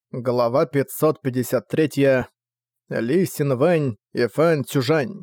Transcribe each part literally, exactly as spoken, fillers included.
Глава пятьсот пятьдесят три. Ли Синвэнь и Фэн Цюжань.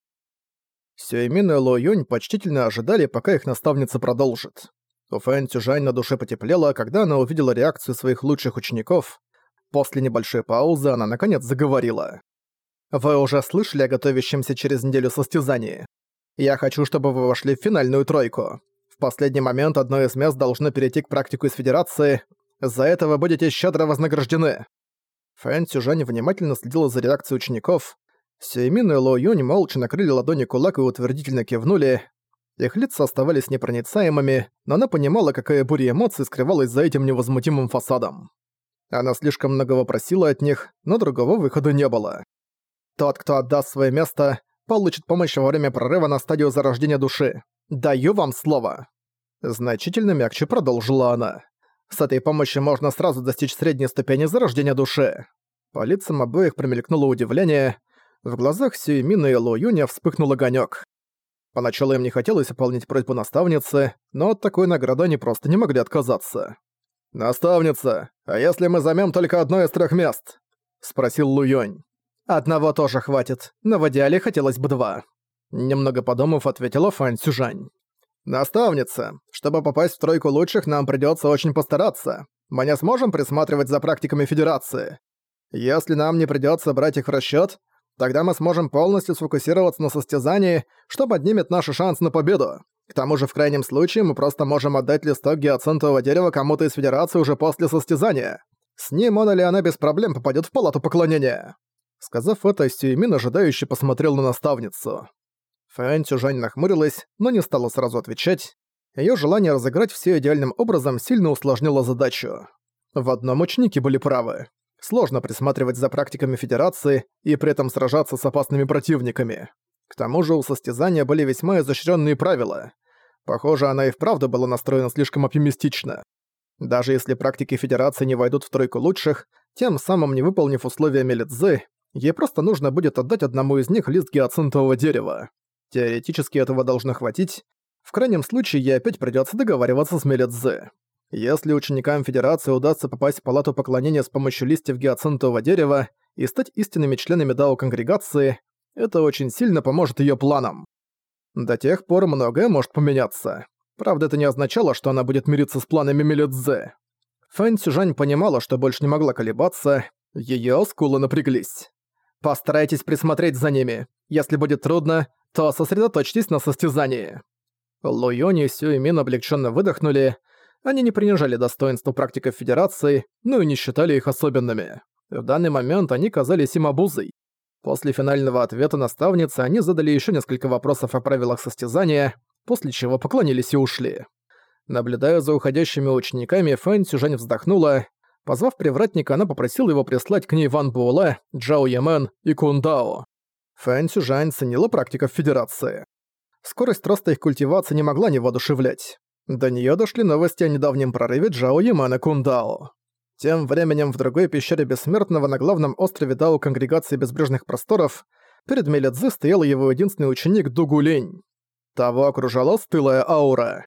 Сюэмин и Ло Юнь почтительно ожидали, пока их наставница продолжит. У Фэн Цюжань на душе потеплело, когда она увидела реакцию своих лучших учеников. После небольшой паузы она наконец заговорила. «Вы уже слышали о готовящемся через неделю состязании? Я хочу, чтобы вы вошли в финальную тройку. В последний момент одно из мест должно перейти к практику из Федерации. За это вы будете щедро вознаграждены». Фэн Цюжань внимательно следила за реакцией учеников. Сюэмин и Ло Юнь молча накрыли ладони кулак и утвердительно кивнули. Их лица оставались непроницаемыми, но она понимала, какая буря эмоций скрывалась за этим невозмутимым фасадом. Она слишком многого просила от них, но другого выхода не было. Тот, кто отдаст свое место, получит помощь во время прорыва на стадию зарождения души. Даю вам слово. Значительно мягче продолжила она. С этой помощью можно сразу достичь средней ступени зарождения души. По лицам обоих промелькнуло удивление. В глазах Сюэмина и Ло Юня вспыхнул огонёк. Поначалу им не хотелось выполнить просьбу наставницы, но от такой награды они просто не могли отказаться. «Наставница, а если мы займем только одно из трех мест?» — спросил Лу Юнь. «Одного тоже хватит, но в идеале хотелось бы два». Немного подумав, ответила Фэн Цюжань. «Наставница, чтобы попасть в тройку лучших, нам придётся очень постараться. Мы не сможем присматривать за практиками Федерации. Если нам не придётся брать их в расчёт, тогда мы сможем полностью сфокусироваться на состязании, что поднимет наши шансы на победу. К тому же, в крайнем случае, мы просто можем отдать листок гиацинтового дерева кому-то из Федерации уже после состязания. С ним он или она без проблем попадёт в палату поклонения». Сказав это, Сюэмин ожидающе посмотрел на наставницу. Фэн Цюжань нахмурилась, но не стала сразу отвечать. Её желание разыграть всё идеальным образом сильно усложнило задачу. В одном ученики были правы. Сложно присматривать за практиками Федерации и при этом сражаться с опасными противниками. К тому же у состязания были весьма изощренные правила. Похоже, она и вправду была настроена слишком оптимистично. Даже если практики Федерации не войдут в тройку лучших, тем самым не выполнив условия Мелидзы, ей просто нужно будет отдать одному из них лист гиацинтового дерева. Теоретически этого должно хватить. В крайнем случае ей опять придётся договариваться с Мелидзе. Если ученикам Федерации удастся попасть в палату поклонения с помощью листьев гиацинтового дерева и стать истинными членами дао-конгрегации, это очень сильно поможет её планам. До тех пор многое может поменяться. Правда, это не означало, что она будет мириться с планами Мелидзе. Фэн Цюжань понимала, что больше не могла колебаться, её скулы напряглись. «Постарайтесь присмотреть за ними. Если будет трудно, то сосредоточьтесь на состязании». Ло Юнь и Сюэмин облегченно выдохнули. Они не принижали достоинства практиков Федерации, но и не считали их особенными. В данный момент они казались им обузой. После финального ответа наставницы они задали еще несколько вопросов о правилах состязания, после чего поклонились и ушли. Наблюдая за уходящими учениками, Фэн Цюжань вздохнула. Позвав привратника, она попросила его прислать к ней Ван Буэлэ, Джао Ямен и Кун Дао. Фэн Цюжань ценила практиков Федерации. Скорость роста их культивации не могла не воодушевлять. До неё дошли новости о недавнем прорыве Джао Ямена и Кун Дао. Тем временем в другой пещере Бессмертного на главном острове Дао Конгрегации Безбрежных Просторов перед Мелидзе стоял его единственный ученик Дугу Лень. Того окружала стылая аура.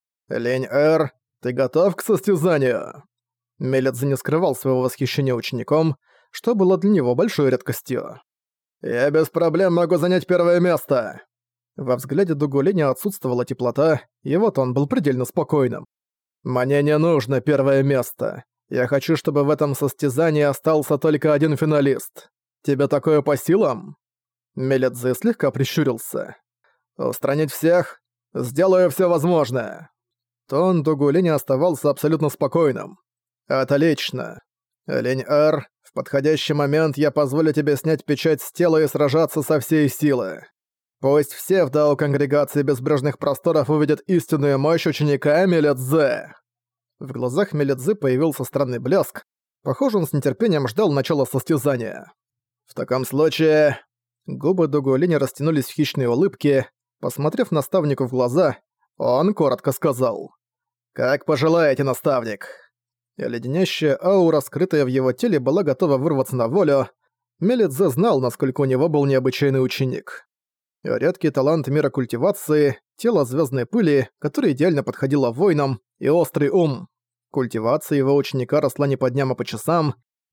«Лень-эр, ты готов к состязанию?» Мелидзе не скрывал своего восхищения учеником, что было для него большой редкостью. «Я без проблем могу занять первое место!» Во взгляде Дугулиня отсутствовала теплота, и вот он был предельно спокойным. «Мне не нужно первое место. Я хочу, чтобы в этом состязании остался только один финалист. Тебе такое по силам?» Мелидзе слегка прищурился. «Устранить всех? Сделаю все возможное!» Тон Дугулиня оставался абсолютно спокойным. «Отлично. Лень-эр, в подходящий момент я позволю тебе снять печать с тела и сражаться со всей силы. Пусть все в Дао-конгрегации Безбрежных Просторов увидят истинную мощь ученика Мелидзе». В глазах Мелидзе появился странный блеск. Похоже, он с нетерпением ждал начала состязания. «В таком случае...» Губы Дугулиня растянулись в хищные улыбки. Посмотрев наставнику в глаза, он коротко сказал: «Как пожелаете, наставник». Леденящая аура, скрытая в его теле, была готова вырваться на волю. Мелидзе знал, насколько у него был необычайный ученик. Редкий талант мира культивации, тело звездной пыли, которое идеально подходило воинам, и острый ум. Культивация его ученика росла не по дням, а по часам.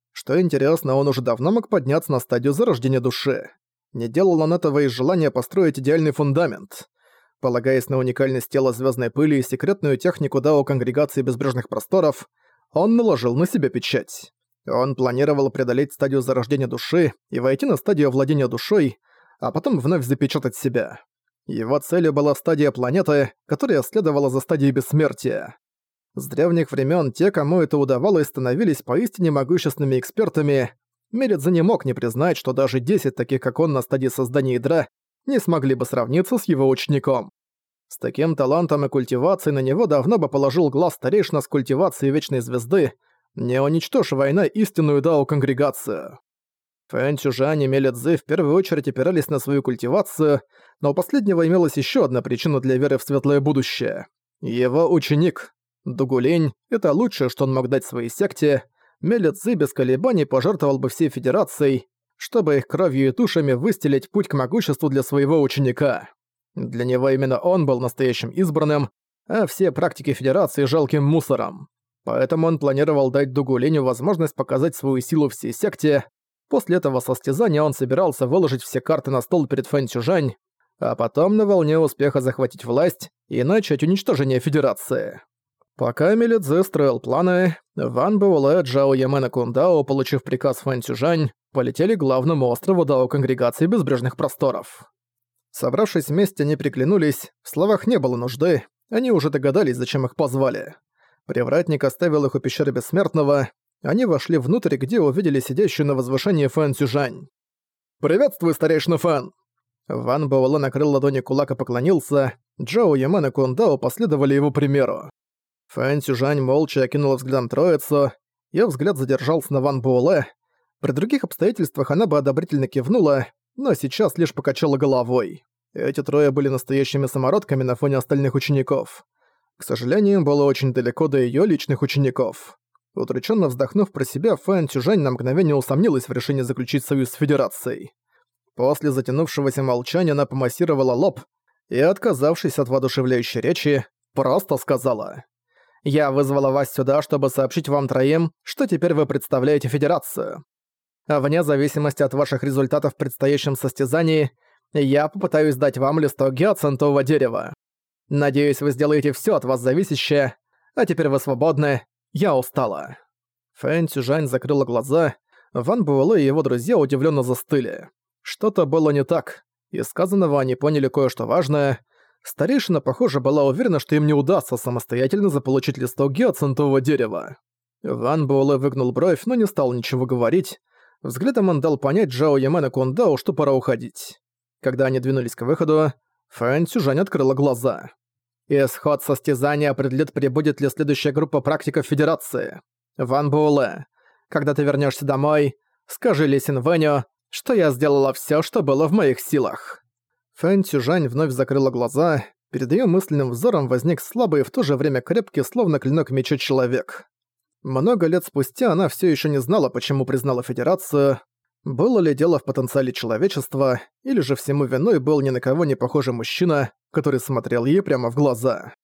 Что интересно, он уже давно мог подняться на стадию зарождения души. Не делал он этого из желания построить идеальный фундамент. Полагаясь на уникальность тела звездной пыли и секретную технику Дао Конгрегации Безбрежных Просторов, он наложил на себя печать. Он планировал преодолеть стадию зарождения души и войти на стадию владения душой, а потом вновь запечатать себя. Его целью была стадия планеты, которая следовала за стадией бессмертия. С древних времен те, кому это удавалось, становились поистине могущественными экспертами. Меридзе не мог не признать, что даже десять таких, как он на стадии создания ядра, не смогли бы сравниться с его учеником. С таким талантом и культивацией на него давно бы положил глаз старейшина с культивацией Вечной Звезды, не уничтожь война истинную Дао-конгрегацию. Фэн Цюжань и Мелидзе в первую очередь опирались на свою культивацию, но у последнего имелась еще одна причина для веры в светлое будущее. Его ученик. Дугулень — это лучшее, что он мог дать своей секте. Мелидзе без колебаний пожертвовал бы всей Федерацией, чтобы их кровью и тушами выстелить путь к могуществу для своего ученика. Для него именно он был настоящим избранным, а все практики Федерации — жалким мусором. Поэтому он планировал дать Дугуленю возможность показать свою силу всей секте. После этого состязания он собирался выложить все карты на стол перед Фэн Цюжань, а потом на волне успеха захватить власть и начать уничтожение Федерации. Пока Мелидзе строил планы, Ван Буэлэ, Джао Ямен и Кундао, получив приказ Фэн Цюжань, полетели к главному острову Дао Конгрегации Безбрежных Просторов. Собравшись вместе, они приглянулись, в словах не было нужды, они уже догадались, зачем их позвали. Привратник оставил их у пещеры Бессмертного, они вошли внутрь, где увидели сидящую на возвышении Фэн Цюжань. «Приветствуй, старейшина Фэн!» Ван Буэлэ накрыл ладони кулак и поклонился, Джао Ямен и Кундао последовали его примеру. Фэн Цюжань молча окинула взглядом троицу, её взгляд задержался на Ван Буэлэ. При других обстоятельствах она бы одобрительно кивнула, но сейчас лишь покачала головой. Эти трое были настоящими самородками на фоне остальных учеников. К сожалению, им было очень далеко до её личных учеников. Удрученно вздохнув про себя, Фэн Цюжань на мгновение усомнилась в решении заключить союз с Федерацией. После затянувшегося молчания она помассировала лоб и, отказавшись от воодушевляющей речи, просто сказала: «Я вызвала вас сюда, чтобы сообщить вам троим, что теперь вы представляете Федерацию. Вне зависимости от ваших результатов в предстоящем состязании, я попытаюсь дать вам листок гиацинтового дерева. Надеюсь, вы сделаете всё от вас зависящее, а теперь вы свободны. Я устала». Фэн Цюжань закрыла глаза, Ван Буэлэ и его друзья удивлённо застыли. Что-то было не так. Из сказанного они поняли кое-что важное. Старейшина, похоже, была уверена, что им не удастся самостоятельно заполучить листок гиацинтового дерева. Ван Буэлэ выгнул бровь, но не стал ничего говорить. Взглядом он дал понять Джао Ямен и Кундао, что пора уходить. Когда они двинулись к выходу, Фэн Цюжань открыла глаза. «Исход состязания определит, прибудет ли следующая группа практиков Федерации. Ван Буэлэ, когда ты вернешься домой, скажи Ли Синвэню, что я сделала всё, что было в моих силах». Фэн Цюжань вновь закрыла глаза, перед её мысленным взором возник слабый и в то же время крепкий, словно клинок меча человек. Много лет спустя она всё ещё не знала, почему признала Федерацию. Было ли дело в потенциале человечества, или же всему виной был ни на кого не похожий мужчина, который смотрел ей прямо в глаза.